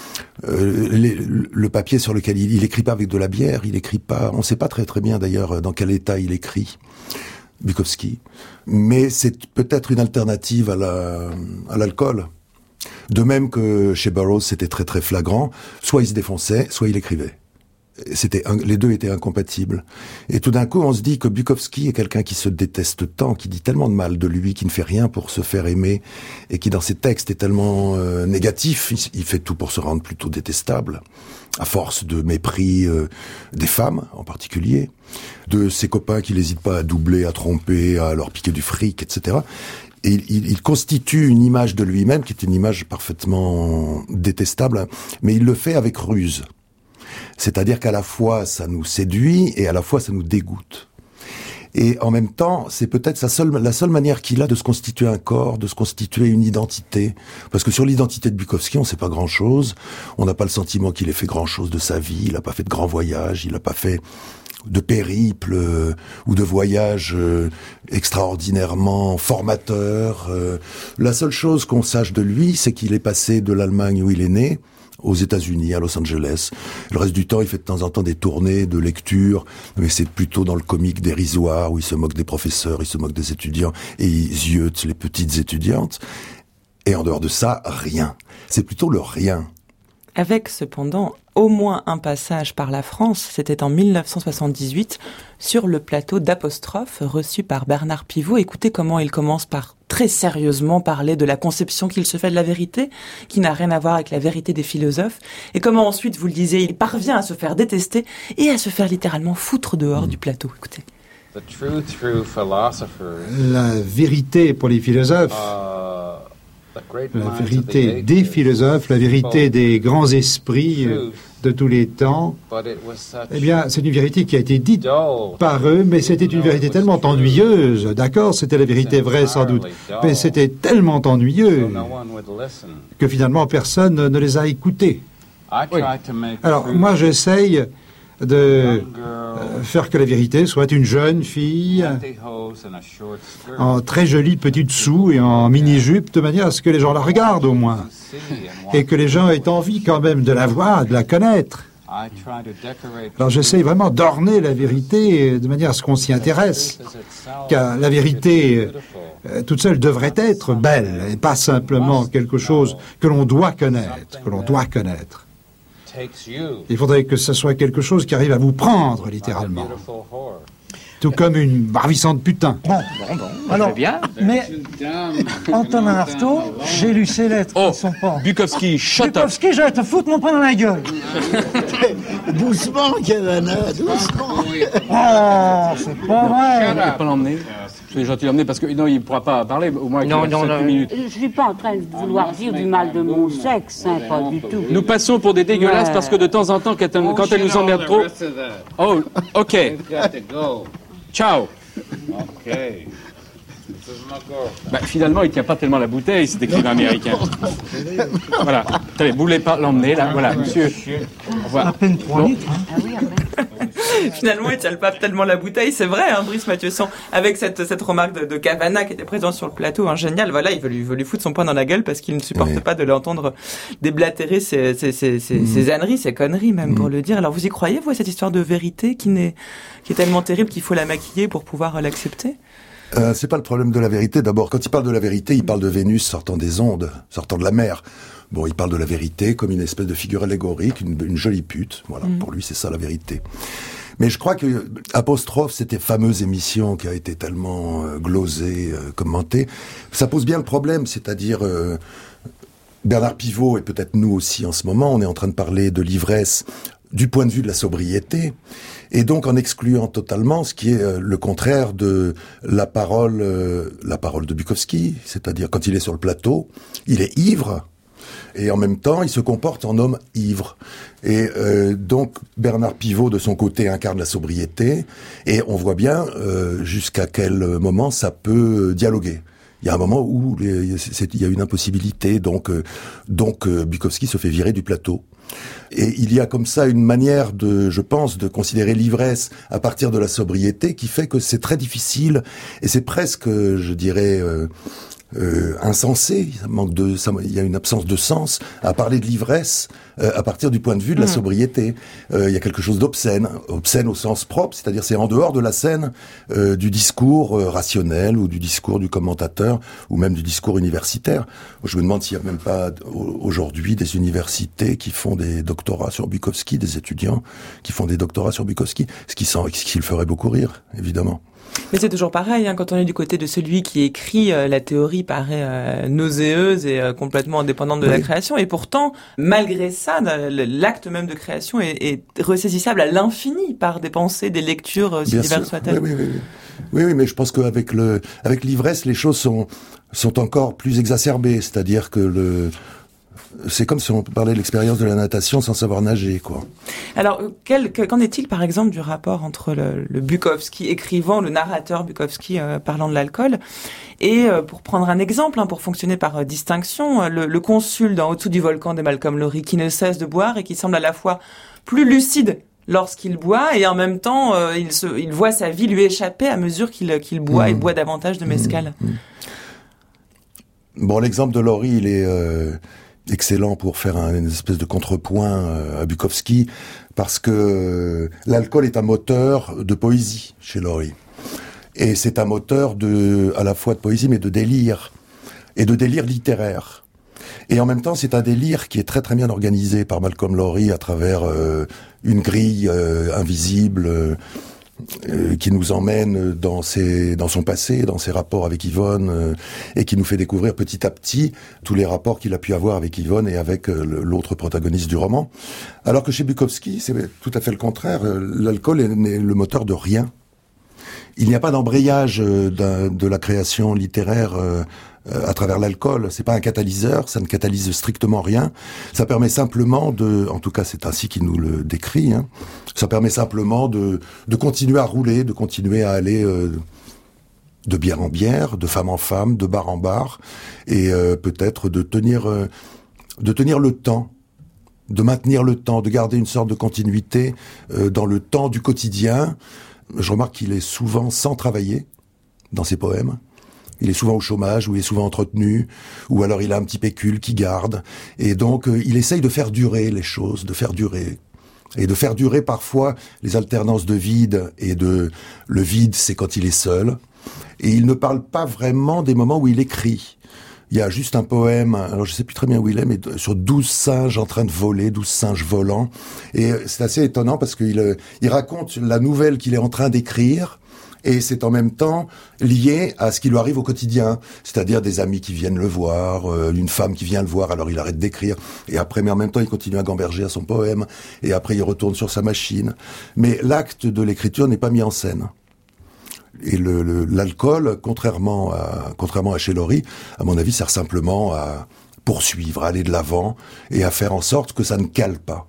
Le papier sur lequel il écrit pas avec de la bière, il écrit pas, on sait pas très très bien d'ailleurs dans quel état il écrit, Bukowski, mais c'est peut-être une alternative à l'alcool. De même que chez Burroughs c'était très très flagrant, soit il se défonçait, soit il écrivait. Les deux étaient incompatibles. Et tout d'un coup, on se dit que Bukowski est quelqu'un qui se déteste tant, qui dit tellement de mal de lui, qui ne fait rien pour se faire aimer, et qui dans ses textes est tellement négatif, il fait tout pour se rendre plutôt détestable, à force de mépris des femmes en particulier, de ses copains qui n'hésitent pas à doubler, à tromper, à leur piquer du fric, etc. Et il constitue une image de lui-même qui est une image parfaitement détestable, mais il le fait avec ruse. C'est-à-dire qu'à la fois ça nous séduit et à la fois ça nous dégoûte. Et en même temps, c'est peut-être la seule manière qu'il a de se constituer un corps, de se constituer une identité. Parce que sur l'identité de Bukowski, on ne sait pas grand-chose. On n'a pas le sentiment qu'il ait fait grand-chose de sa vie. Il n'a pas fait de grands voyages. Il n'a pas fait de périples ou de voyages extraordinairement formateurs. La seule chose qu'on sache de lui, c'est qu'il est passé de l'Allemagne où il est né aux États-Unis, à Los Angeles. Le reste du temps, il fait de temps en temps des tournées de lecture, mais c'est plutôt dans le comique dérisoire où il se moque des professeurs, il se moque des étudiants et il ziote les petites étudiantes. Et en dehors de ça, rien. C'est plutôt le rien. Avec cependant au moins un passage par la France, c'était en 1978, sur le plateau d'Apostrophe, reçu par Bernard Pivot. Écoutez comment il commence par très sérieusement parler de la conception qu'il se fait de la vérité, qui n'a rien à voir avec la vérité des philosophes, et comment ensuite, vous le disiez, il parvient à se faire détester et à se faire littéralement foutre dehors du plateau. Écoutez. La vérité pour les philosophes, la vérité des philosophes, la vérité des grands esprits de tous les temps, eh bien, c'est une vérité qui a été dite par eux, mais c'était une vérité tellement ennuyeuse. D'accord, c'était la vérité vraie sans doute, mais c'était tellement ennuyeux que finalement personne ne les a écoutés. Oui. Alors, moi, j'essaye de faire que la vérité soit une jeune fille en très jolie petite soue et en mini-jupe, de manière à ce que les gens la regardent au moins, et que les gens aient envie quand même de la voir, de la connaître. Alors j'essaye vraiment d'orner la vérité de manière à ce qu'on s'y intéresse, car la vérité toute seule devrait être belle, et pas simplement quelque chose que l'on doit connaître, Il faudrait que ce soit quelque chose qui arrive à vous prendre, littéralement. Tout comme une ravissante putain. Bon. Alors, bien. Mais, Antonin Artaud, j'ai lu ses lettres. Oh, qui sont pas... Bukowski, shut up. Bukowski, j'allais te foutre mon poing dans la gueule. Doucement, Cavana, doucement. Oh, c'est pas vrai. Je ne peux pas l'emmener. Soyez gentil de l'emmener parce que non, il ne pourra pas parler au moins non, 7 minutes. Je ne suis pas en train de vouloir dire du mal de mon sexe, hein, pas du tout. Nous passons pour des dégueulasses parce que de temps en temps, quand elle nous emmerde trop... Oh, ok. Ciao. Bah, finalement, il ne tient pas tellement la bouteille, cet écrivain américain. Voilà. Attendez, vous voulez pas l'emmener, là? Voilà, monsieur. Au revoir. À peine 3 litres. Hein. Ah oui, Finalement, il ne tient pas tellement la bouteille. C'est vrai, hein, Brice Mathieuson, avec cette remarque de Cavana qui était présent sur le plateau, hein, génial. Voilà, il veut lui foutre son poing dans la gueule parce qu'il ne supporte pas de l'entendre déblatérer ses âneries, ses conneries même, pour le dire. Alors, vous y croyez, vous, à cette histoire de vérité qui est tellement terrible qu'il faut la maquiller pour pouvoir l'accepter? C'est pas le problème de la vérité. D'abord, quand il parle de la vérité, il parle de Vénus sortant des ondes, sortant de la mer. Bon, il parle de la vérité comme une espèce de figure allégorique, une jolie pute. Voilà, pour lui, c'est ça la vérité. Mais je crois que Apostrophe, cette fameuse émission qui a été tellement glosée, commentée, ça pose bien le problème, c'est-à-dire Bernard Pivot et peut-être nous aussi en ce moment, on est en train de parler de l'ivresse du point de vue de la sobriété, et donc en excluant totalement ce qui est le contraire de la parole de Bukowski, c'est-à-dire quand il est sur le plateau, il est ivre, et en même temps, il se comporte en homme ivre. Et donc, Bernard Pivot, de son côté, incarne la sobriété, et on voit bien jusqu'à quel moment ça peut dialoguer. Il y a un moment où il y a une impossibilité, donc Bukowski se fait virer du plateau. Et il y a comme ça une manière je pense, de considérer l'ivresse à partir de la sobriété qui fait que c'est très difficile, et c'est presque, je dirais, insensé. Il y a une absence de sens à parler de l'ivresse à partir du point de vue de la sobriété. Il y a quelque chose d'obscène au sens propre, c'est-à-dire c'est en dehors de la scène du discours rationnel ou du discours du commentateur ou même du discours universitaire. Je me demande s'il n'y a même pas aujourd'hui des universités qui font des doctorats sur Bukowski, des étudiants qui font des doctorats sur Bukowski, ce qui le ferait beaucoup rire, évidemment. Mais c'est toujours pareil, hein, quand on est du côté de celui qui écrit, la théorie paraît nauséeuse et complètement indépendante de la création. Et pourtant, malgré ça, l'acte même de création est ressaisissable à l'infini par des pensées, des lectures, si diverses soient-elles. Oui, mais je pense qu'avec l'ivresse, les choses sont encore plus exacerbées. C'est-à-dire que c'est comme si on parlait de l'expérience de la natation sans savoir nager, quoi. Alors, qu'en est-il, par exemple, du rapport entre le Bukowski écrivant, le narrateur Bukowski parlant de l'alcool, et pour prendre un exemple, pour fonctionner par distinction, le consul dans Au-dessous du volcan de Malcolm Lowry, qui ne cesse de boire et qui semble à la fois plus lucide lorsqu'il boit, et en même temps, il voit sa vie lui échapper à mesure qu'il boit et boit davantage de mescal. Bon, l'exemple de Lowry, il est excellent pour faire une espèce de contrepoint à Bukowski, parce que l'alcool est un moteur de poésie chez Lowry. Et c'est un moteur à la fois de poésie, mais de délire. Et de délire littéraire. Et en même temps, c'est un délire qui est très très bien organisé par Malcolm Lowry à travers une grille invisible qui nous emmène dans son passé, dans ses rapports avec Yvonne, et qui nous fait découvrir petit à petit tous les rapports qu'il a pu avoir avec Yvonne et avec l'autre protagoniste du roman. Alors que chez Bukowski, c'est tout à fait le contraire. L'alcool n'est le moteur de rien. Il n'y a pas d'embrayage de la création littéraire à travers l'alcool. C'est pas un catalyseur, ça ne catalyse strictement rien. Ça permet simplement en tout cas c'est ainsi qu'il nous le décrit, hein, ça permet simplement de continuer à rouler, de continuer à aller de bière en bière, de femme en femme, de bar en bar, et peut-être de tenir le temps, de maintenir le temps, de garder une sorte de continuité dans le temps du quotidien. Je remarque qu'il est souvent sans travailler dans ses poèmes. Il est souvent au chômage, ou il est souvent entretenu, ou alors il a un petit pécule qu'il garde. Et donc, il essaye de faire durer les choses, de faire durer. Et de faire durer parfois les alternances de vide, et le vide, c'est quand il est seul. Et il ne parle pas vraiment des moments où il écrit. Il y a juste un poème, alors je sais plus très bien où il est, mais sur 12 singes en train de voler, 12 singes volants. Et c'est assez étonnant parce qu'il raconte la nouvelle qu'il est en train d'écrire, et c'est en même temps lié à ce qui lui arrive au quotidien. C'est-à-dire des amis qui viennent le voir, une femme qui vient le voir, alors il arrête d'écrire. Et après, mais en même temps, il continue à gamberger à son poème. Et après, il retourne sur sa machine. Mais l'acte de l'écriture n'est pas mis en scène. Et l'alcool, contrairement à chez Laurie, à mon avis, sert simplement à poursuivre, à aller de l'avant et à faire en sorte que ça ne cale pas.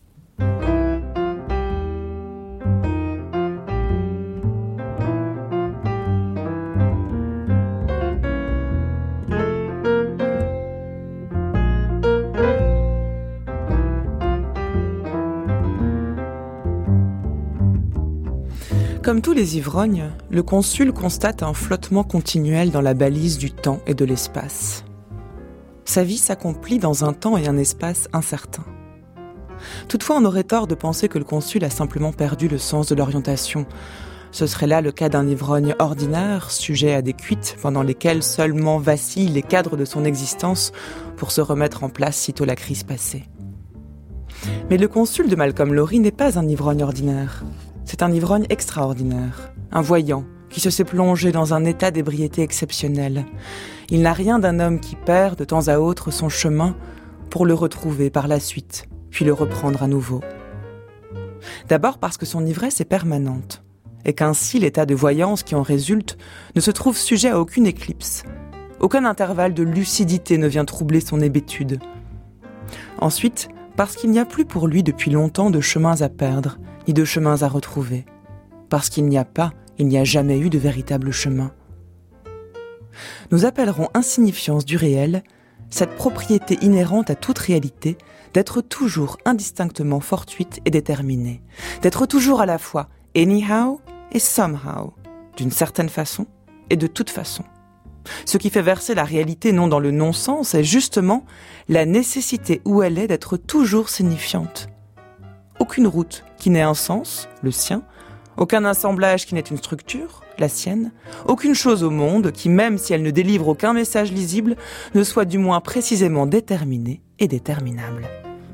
Comme tous les ivrognes, le consul constate un flottement continuel dans la balise du temps et de l'espace. Sa vie s'accomplit dans un temps et un espace incertains. Toutefois, on aurait tort de penser que le consul a simplement perdu le sens de l'orientation. Ce serait là le cas d'un ivrogne ordinaire, sujet à des cuites pendant lesquelles seulement vacillent les cadres de son existence pour se remettre en place sitôt la crise passée. Mais le consul de Malcolm Lowry n'est pas un ivrogne ordinaire. C'est un ivrogne extraordinaire, un voyant qui se sait plonger dans un état d'ébriété exceptionnel. Il n'a rien d'un homme qui perd de temps à autre son chemin pour le retrouver par la suite, puis le reprendre à nouveau. D'abord parce que son ivresse est permanente, et qu'ainsi l'état de voyance qui en résulte ne se trouve sujet à aucune éclipse. Aucun intervalle de lucidité ne vient troubler son hébétude. Ensuite, parce qu'il n'y a plus pour lui depuis longtemps de chemins à perdre, ni de chemins à retrouver. Parce qu'il n'y a jamais eu de véritable chemin. Nous appellerons insignifiance du réel cette propriété inhérente à toute réalité d'être toujours indistinctement fortuite et déterminée, d'être toujours à la fois anyhow et somehow, d'une certaine façon et de toute façon. Ce qui fait verser la réalité non dans le non-sens est justement la nécessité où elle est d'être toujours signifiante. Aucune route qui n'ait un sens, le sien, aucun assemblage qui n'ait une structure, la sienne, aucune chose au monde qui, même si elle ne délivre aucun message lisible, ne soit du moins précisément déterminée et déterminable.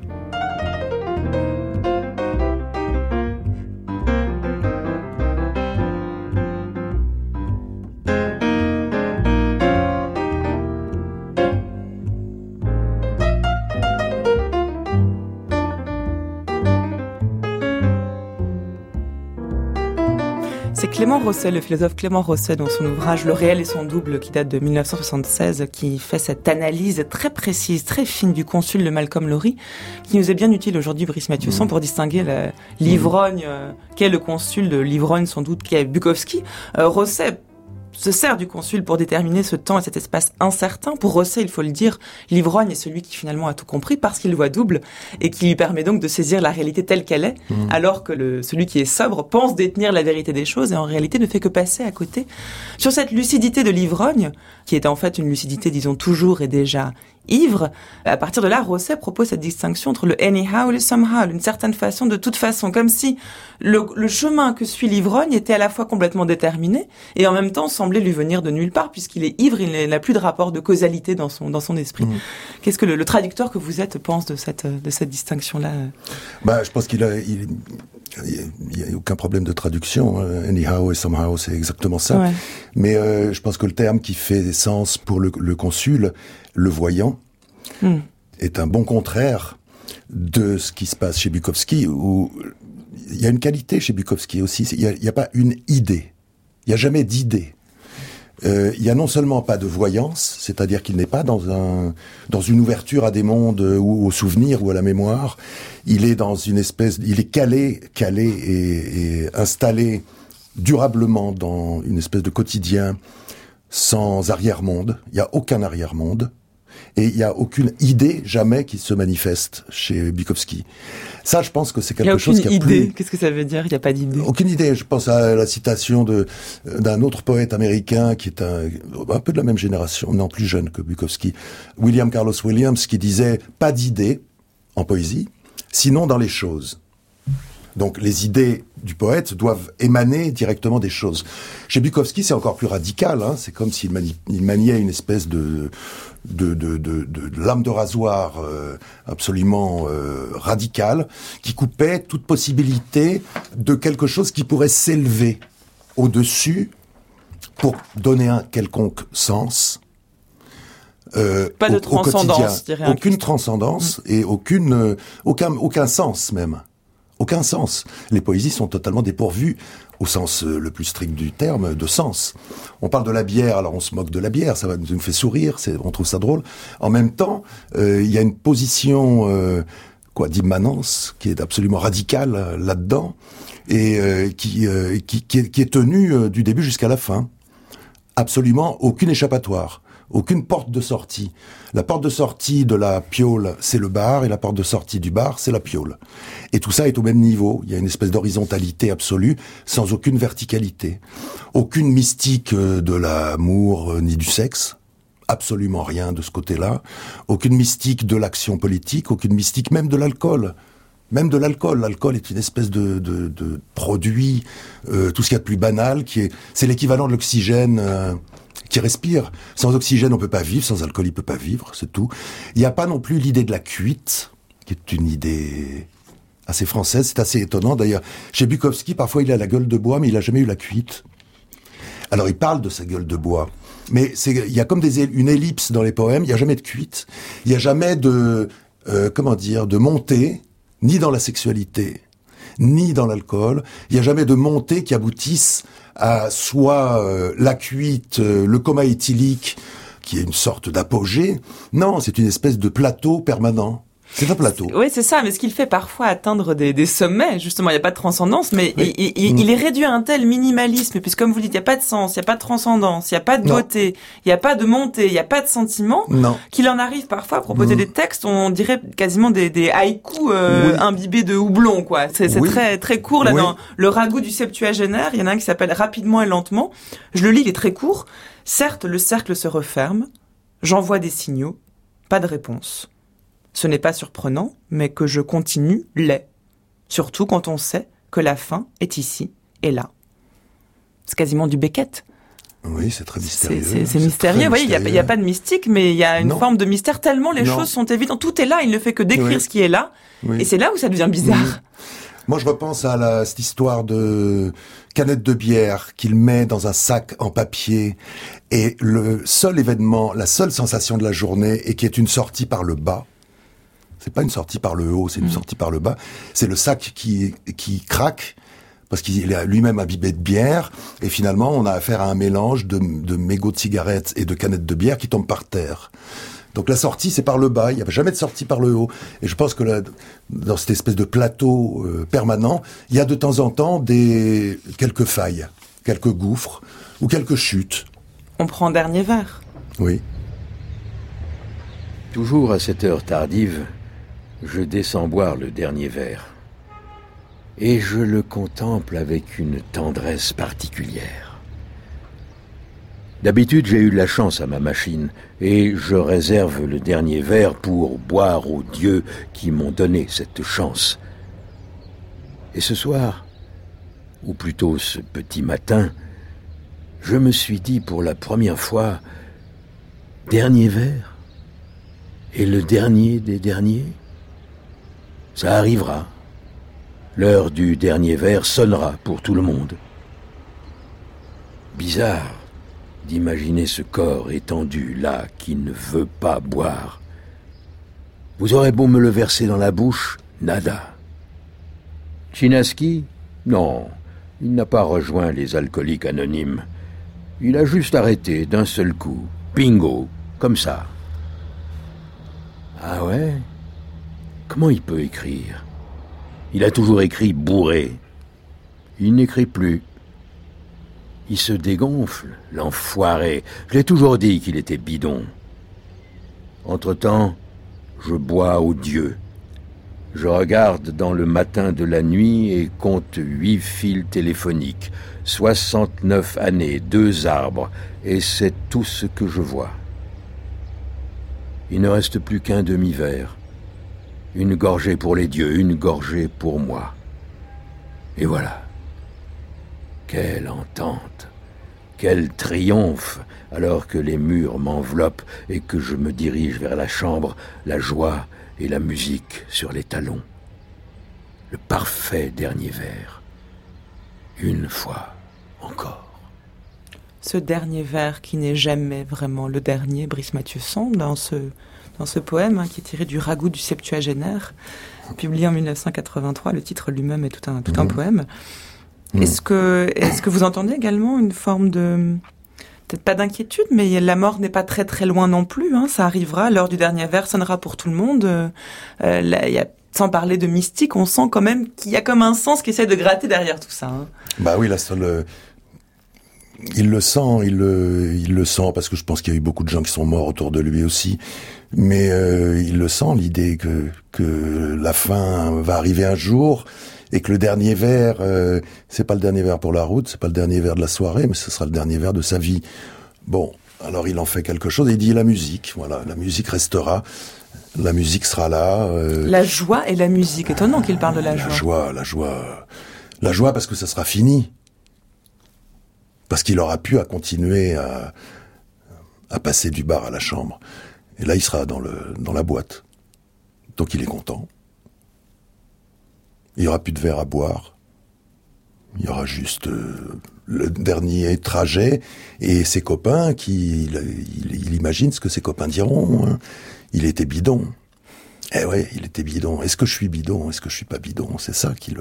C'est Clément Rosset, le philosophe Clément Rosset, dans son ouvrage « Le réel et son double » qui date de 1976, qui fait cette analyse très précise, très fine du consul de Malcolm Lowry, qui nous est bien utile aujourd'hui, Brice Mathieuson, pour distinguer l'ivrogne qu'est le consul de l'ivrogne sans doute qu'est Bukowski. Rosset se sert du consul pour déterminer ce temps et cet espace incertain. Pour Rosset, il faut le dire, l'ivrogne est celui qui finalement a tout compris parce qu'il voit double et qui lui permet donc de saisir la réalité telle qu'elle est, alors que celui qui est sobre pense détenir la vérité des choses et en réalité ne fait que passer à côté. Sur cette lucidité de l'ivrogne, qui est en fait une lucidité, disons, toujours et déjà ivre, à partir de là, Rosset propose cette distinction entre le anyhow et le somehow, d'une certaine façon, de toute façon, comme si le chemin que suit l'ivrogne était à la fois complètement déterminé et en même temps semblait lui venir de nulle part, puisqu'il est ivre, il n'a plus de rapport de causalité dans son esprit. Qu'est-ce que le traducteur que vous êtes pense de cette distinction-là? Je pense qu'il y a aucun problème de traduction. Anyhow et somehow, c'est exactement ça. Ouais. Mais je pense que le terme qui fait sens pour le consul, le voyant, est un bon contraire de ce qui se passe chez Bukowski, où il y a une qualité chez Bukowski aussi. Il n'y a pas une idée. Il n'y a jamais d'idée. Il y a non seulement pas de voyance, c'est-à-dire qu'il n'est pas dans une ouverture à des mondes ou au souvenir ou à la mémoire. Il est dans une espèce, il est calé et installé durablement dans une espèce de quotidien sans arrière-monde. Il n'y a aucun arrière-monde. Et il n'y a aucune idée jamais qui se manifeste chez Bukowski. Ça, je pense que c'est quelque chose qui a aucune idée. plus... Qu'est-ce que ça veut dire? Il n'y a pas d'idée. Aucune idée. Je pense à la citation d'un autre poète américain qui est un peu de la même génération, non, plus jeune que Bukowski, William Carlos Williams, qui disait « pas d'idée en poésie, sinon dans les choses ». Donc les idées du poète doivent émaner directement des choses. Chez Bukowski, c'est encore plus radical. Hein. C'est comme s'il maniait une espèce de lame de rasoir absolument radicale qui coupait toute possibilité de quelque chose qui pourrait s'élever au-dessus pour donner un quelconque sens. Pas de transcendance, je dirais. Aucune transcendance et aucun sens même. Aucun sens. Les poésies sont totalement dépourvues, au sens le plus strict du terme, de sens. On parle de la bière, alors on se moque de la bière, ça nous fait sourire, on trouve ça drôle. En même temps, il y a une position d'immanence qui est absolument radicale là-dedans et qui est tenue du début jusqu'à la fin. Absolument aucune échappatoire. Aucune porte de sortie. La porte de sortie de la piole, c'est le bar, et la porte de sortie du bar, c'est la piole. Et tout ça est au même niveau. Il y a une espèce d'horizontalité absolue, sans aucune verticalité. Aucune mystique de l'amour ni du sexe. Absolument rien de ce côté-là. Aucune mystique de l'action politique, aucune mystique même de l'alcool. Même de l'alcool. L'alcool est une espèce de produit, tout ce qu'il y a de plus banal, c'est l'équivalent de l'oxygène... qui respire. Sans oxygène, on peut pas vivre. Sans alcool, il peut pas vivre. C'est tout. Il n'y a pas non plus l'idée de la cuite, qui est une idée assez française. C'est assez étonnant. D'ailleurs, chez Bukowski, parfois, il a la gueule de bois, mais il a jamais eu la cuite. Alors, il parle de sa gueule de bois. Mais il y a comme une ellipse dans les poèmes. Il n'y a jamais de cuite. Il n'y a jamais de montée, ni dans la sexualité, ni dans l'alcool. Il n'y a jamais de montée qui aboutisse à soit la cuite, le coma éthylique, qui est une sorte d'apogée. Non, c'est une espèce de plateau permanent. C'est un plateau. Oui, c'est ça, mais ce qu'il fait parfois atteindre des sommets, justement, il n'y a pas de transcendance, mais oui. il est réduit à un tel minimalisme, puisque comme vous dites, il n'y a pas de sens, il n'y a pas de transcendance, il n'y a pas de beauté, il n'y a pas de montée, il n'y a pas de sentiment, qu'il en arrive parfois à proposer des textes, on dirait quasiment des haïkus imbibés de houblon, quoi. C'est très très court, là, dans le ragoût du septuagénaire, il y en a un qui s'appelle Rapidement et lentement. Je le lis, il est très court. Certes, le cercle se referme, j'envoie des signaux, pas de réponse. Ce n'est pas surprenant, mais que je continue l'est. Surtout quand on sait que la fin est ici et là. C'est quasiment du Beckett. Oui, c'est très mystérieux. C'est mystérieux. Vous voyez, il n'y a pas de mystique, mais il y a une forme de mystère tellement les choses sont évidentes. Tout est là, il ne fait que décrire ce qui est là. Oui. Et c'est là où ça devient bizarre. Moi, je repense à cette histoire de canette de bière qu'il met dans un sac en papier. Et le seul événement, la seule sensation de la journée, et qui est une sortie par le bas. C'est pas une sortie par le haut, c'est une sortie par le bas. C'est le sac qui craque parce qu'il est lui-même imbibé de bière. Et finalement, on a affaire à un mélange de mégots de cigarettes et de canettes de bière qui tombent par terre. Donc la sortie, c'est par le bas. Il n'y a jamais de sortie par le haut. Et je pense que dans cette espèce de plateau permanent, il y a de temps en temps quelques failles, quelques gouffres ou quelques chutes. On prend un dernier verre. Oui. Toujours à cette heure tardive, je descends boire le dernier verre. Et je le contemple avec une tendresse particulière. D'habitude, j'ai eu de la chance à ma machine, et je réserve le dernier verre pour boire aux dieux qui m'ont donné cette chance. Et ce soir, ou plutôt ce petit matin, je me suis dit pour la première fois, dernier verre, et le dernier des derniers, ça arrivera. L'heure du dernier verre sonnera pour tout le monde. Bizarre d'imaginer ce corps étendu là qui ne veut pas boire. Vous aurez beau me le verser dans la bouche, nada. Chinaski? Non, Il n'a pas rejoint les alcooliques anonymes. Il a juste arrêté d'un seul coup. Bingo, comme ça. Ah ouais? Comment il peut écrire? Il a toujours écrit bourré. Il n'écrit plus. Il se dégonfle, l'enfoiré. Je l'ai toujours dit qu'il était bidon. Entre-temps, je bois aux dieux. Je regarde dans le matin de la nuit et compte 8 fils téléphoniques, 69 années, 2 arbres, et c'est tout ce que je vois. Il ne reste plus qu'un demi-verre. Une gorgée pour les dieux, une gorgée pour moi. Et voilà. Quelle entente, quel triomphe, alors que les murs m'enveloppent et que je me dirige vers la chambre, la joie et la musique sur les talons. Le parfait dernier verre. Une fois encore. Ce dernier vers qui n'est jamais vraiment le dernier, Brice Mathieu-Son, dans ce poème qui est tiré du Ragout du Septuagénaire, publié en 1983. Le titre lui-même est tout un poème. Est-ce que vous entendez également une forme de, peut-être pas d'inquiétude, mais la mort n'est pas très très loin non plus, hein, ça arrivera, l'heure du dernier vers sonnera pour tout le monde. Sans parler de mystique, on sent quand même qu'il y a comme un sens qui essaie de gratter derrière tout ça. Hein. Bah oui, il le sent parce que je pense qu'il y a eu beaucoup de gens qui sont morts autour de lui aussi. Mais il le sent, l'idée que la fin va arriver un jour et que le dernier vers, c'est pas le dernier vers pour la route, c'est pas le dernier vers de la soirée, mais ce sera le dernier vers de sa vie. Bon, alors il en fait quelque chose et il dit la musique, voilà, la musique restera, la musique sera là. La joie et la musique, étonnant qu'il parle de la joie. La joie parce que ça sera fini. Parce qu'il aura pu continuer à passer du bar à la chambre. Et là, il sera dans la boîte. Donc il est content. Il n'y aura plus de verre à boire. Il y aura juste le dernier trajet et ses copains il imagine ce que ses copains diront. Hein. Il était bidon. Eh ouais, il était bidon. Est-ce que je suis bidon? Est-ce que je suis pas bidon? C'est ça qui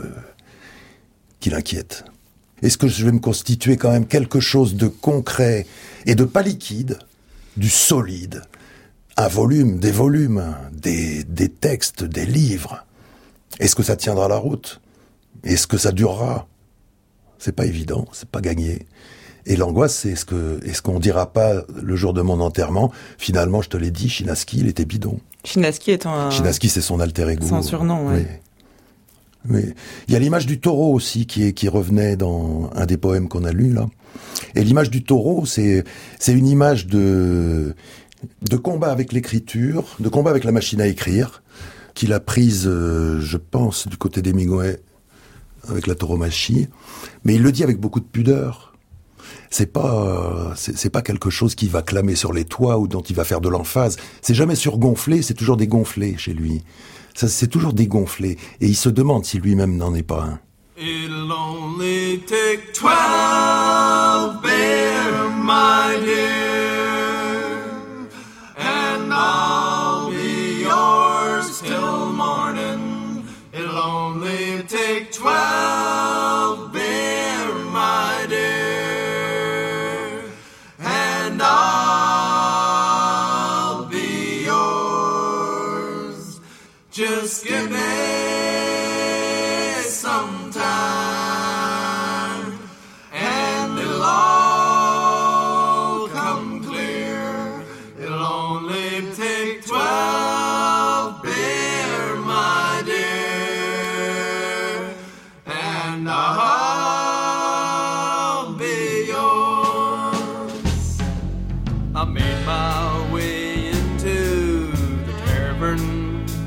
l'inquiète. Est-ce que je vais me constituer quand même quelque chose de concret et de pas liquide, du solide, un volume, des volumes, des textes, des livres? Est-ce que ça tiendra la route? Est-ce que ça durera? C'est pas évident, c'est pas gagné. Et l'angoisse, c'est est-ce qu'on dira pas le jour de mon enterrement, finalement, je te l'ai dit, Chinaski, il était bidon. Chinaski étant un... Chinaski, c'est son alter ego. C'est un surnom, oui. Mais il y a l'image du taureau aussi qui revenait dans un des poèmes qu'on a lu là. Et l'image du taureau, c'est une image de combat avec l'écriture, de combat avec la machine à écrire, qu'il a prise, je pense, du côté d'Hemingway avec la tauromachie. Mais il le dit avec beaucoup de pudeur. C'est pas quelque chose qui va clamer sur les toits ou dont il va faire de l'emphase. C'est jamais surgonflé, c'est toujours dégonflé chez lui. Ça, c'est toujours dégonflé. Et il se demande si lui-même n'en est pas un. It'll only take 12 beer, my dear, and I'll be yours till morning. It'll only take 12 beer, my dear, and I'll be yours. Just give me some time, and it'll all come clear. It'll only take 12 beer, my dear, and I'll be yours. I made my way into the tavern.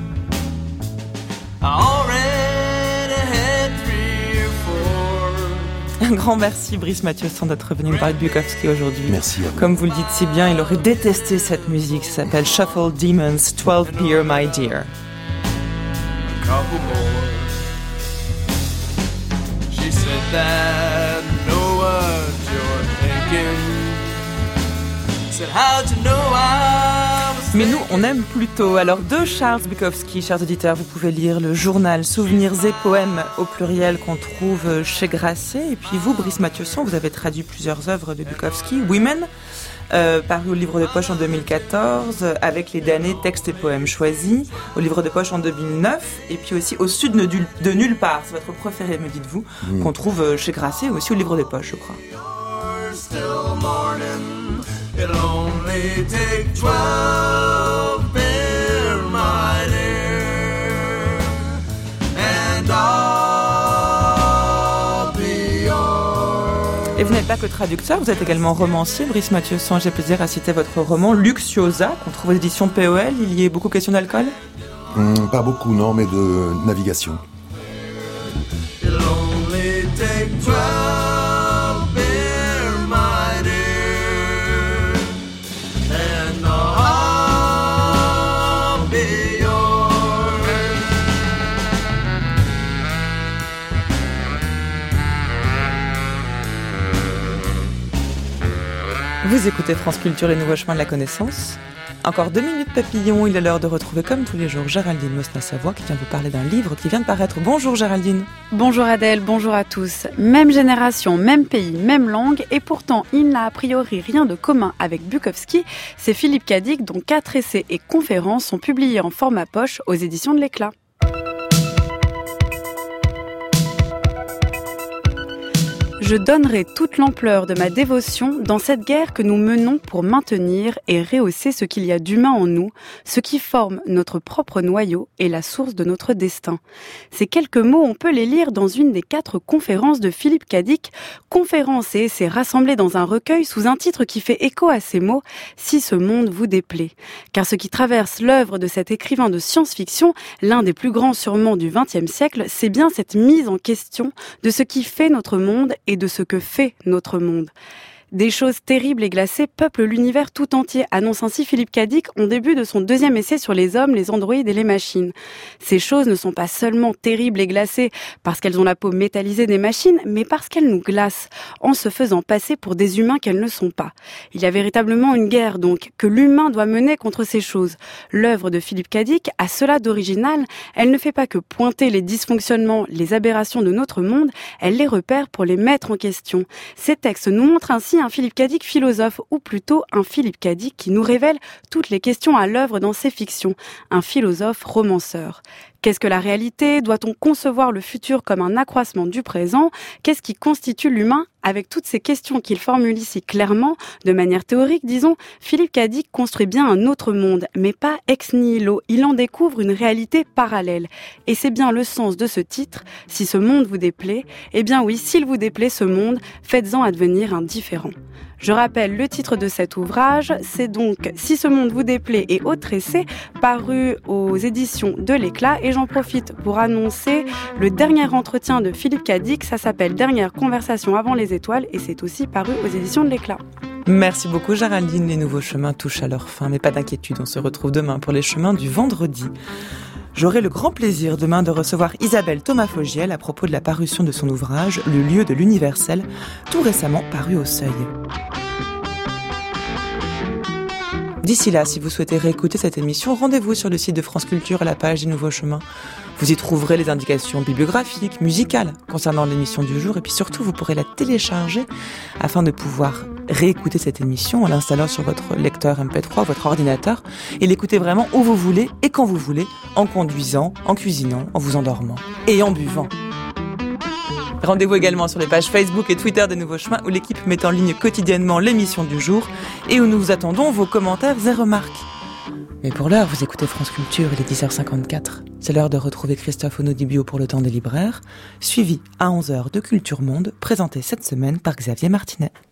Un grand merci Brice Mathieu-Son d'être venu nous parler de Bukowski aujourd'hui. Merci à vous. Comme vous le dites si bien, il aurait détesté cette musique. Ça s'appelle Shuffle Demons, 12 Beer, My Dear. A couple more. She said that know what you're thinking. Said how'd you know I was Mais nous, on aime plutôt. Alors, de Charles Bukowski, chers auditeurs, vous pouvez lire le journal Souvenirs et poèmes au pluriel qu'on trouve chez Grasset. Et puis vous, Brice Mathieuson, vous avez traduit plusieurs œuvres de Bukowski. Women, paru au livre de poche en 2014, avec les damnés textes et poèmes choisis, au livre de poche en 2009, et puis aussi Au sud de nulle part, c'est votre préféré, me dites-vous, qu'on trouve chez Grasset, aussi au livre de poche, je crois. It'll only take 12 bare minor, and I'll be yours. Et vous n'êtes pas que traducteur, vous êtes également romancier. Brice Mathieuson, j'ai plaisir à citer votre roman Luxiosa, qu'on trouve aux éditions POL. Il y est beaucoup question d'alcool ? Pas beaucoup, non, mais de navigation. It'll only take 12 bare minor, and I'll be yours. Vous écoutez France Culture, les nouveaux chemins de la connaissance. Encore 2 minutes papillon, il est l'heure de retrouver comme tous les jours Géraldine Mosna-Savoie qui vient vous parler d'un livre qui vient de paraître. Bonjour Géraldine. Bonjour Adèle, bonjour à tous. Même génération, même pays, même langue, et pourtant il n'a a priori rien de commun avec Bukowski. C'est Philippe Cadic dont 4 essais et conférences sont publiés en format poche aux éditions de l'Éclat. Je donnerai toute l'ampleur de ma dévotion dans cette guerre que nous menons pour maintenir et rehausser ce qu'il y a d'humain en nous, ce qui forme notre propre noyau et la source de notre destin. Ces quelques mots, on peut les lire dans une des 4 conférences de Philippe Cadic, conférences et essais rassemblés dans un recueil sous un titre qui fait écho à ces mots « Si ce monde vous déplaît ». Car ce qui traverse l'œuvre de cet écrivain de science-fiction, l'un des plus grands sûrement du XXe siècle, c'est bien cette mise en question de ce qui fait notre monde et de ce que fait notre monde. Des choses terribles et glacées peuplent l'univers tout entier, annonce ainsi Philippe Cadic en début de son 2e essai sur les hommes, les androïdes et les machines. Ces choses ne sont pas seulement terribles et glacées parce qu'elles ont la peau métallisée des machines, mais parce qu'elles nous glacent, en se faisant passer pour des humains qu'elles ne sont pas. Il y a véritablement une guerre, donc, que l'humain doit mener contre ces choses. L'œuvre de Philippe Cadic a cela d'original, elle ne fait pas que pointer les dysfonctionnements, les aberrations de notre monde, elle les repère pour les mettre en question. Ces textes nous montrent ainsi un Philippe Cadic philosophe, ou plutôt un Philippe Cadic qui nous révèle toutes les questions à l'œuvre dans ses fictions, un philosophe romanceur. Qu'est-ce que la réalité ? Doit-on concevoir le futur comme un accroissement du présent ? Qu'est-ce qui constitue l'humain ? Avec toutes ces questions qu'il formule ici clairement, de manière théorique, disons, Philippe Cadic construit bien un autre monde, mais pas ex nihilo. Il en découvre une réalité parallèle. Et c'est bien le sens de ce titre, « Si ce monde vous déplaît », eh bien oui, s'il vous déplaît ce monde, faites-en advenir un différent. Je rappelle le titre de cet ouvrage, c'est donc « Si ce monde vous déplaît » et autres essais, paru aux éditions de l'Éclat. Et j'en profite pour annoncer le dernier entretien de Philippe Cadic, ça s'appelle « Dernière conversation avant les étoiles » et c'est aussi paru aux éditions de l'Éclat. Merci beaucoup Géraldine, les nouveaux chemins touchent à leur fin, mais pas d'inquiétude, on se retrouve demain pour les chemins du vendredi. J'aurai le grand plaisir demain de recevoir Isabelle Thomas-Fogiel à propos de la parution de son ouvrage « Le lieu de l'universel », tout récemment paru au Seuil. D'ici là, si vous souhaitez réécouter cette émission, rendez-vous sur le site de France Culture à la page des Nouveaux Chemins. Vous y trouverez les indications bibliographiques, musicales concernant l'émission du jour et puis surtout vous pourrez la télécharger afin de pouvoir réécouter cette émission en l'installant sur votre lecteur MP3, votre ordinateur et l'écouter vraiment où vous voulez et quand vous voulez, en conduisant, en cuisinant, en vous endormant et en buvant. Rendez-vous également sur les pages Facebook et Twitter des Nouveaux Chemins où l'équipe met en ligne quotidiennement l'émission du jour et où nous vous attendons vos commentaires et remarques. Mais pour l'heure, vous écoutez France Culture, il est 10h54. C'est l'heure de retrouver Christophe Onodibio pour le temps des libraires, suivi à 11h de Culture Monde, présenté cette semaine par Xavier Martinet.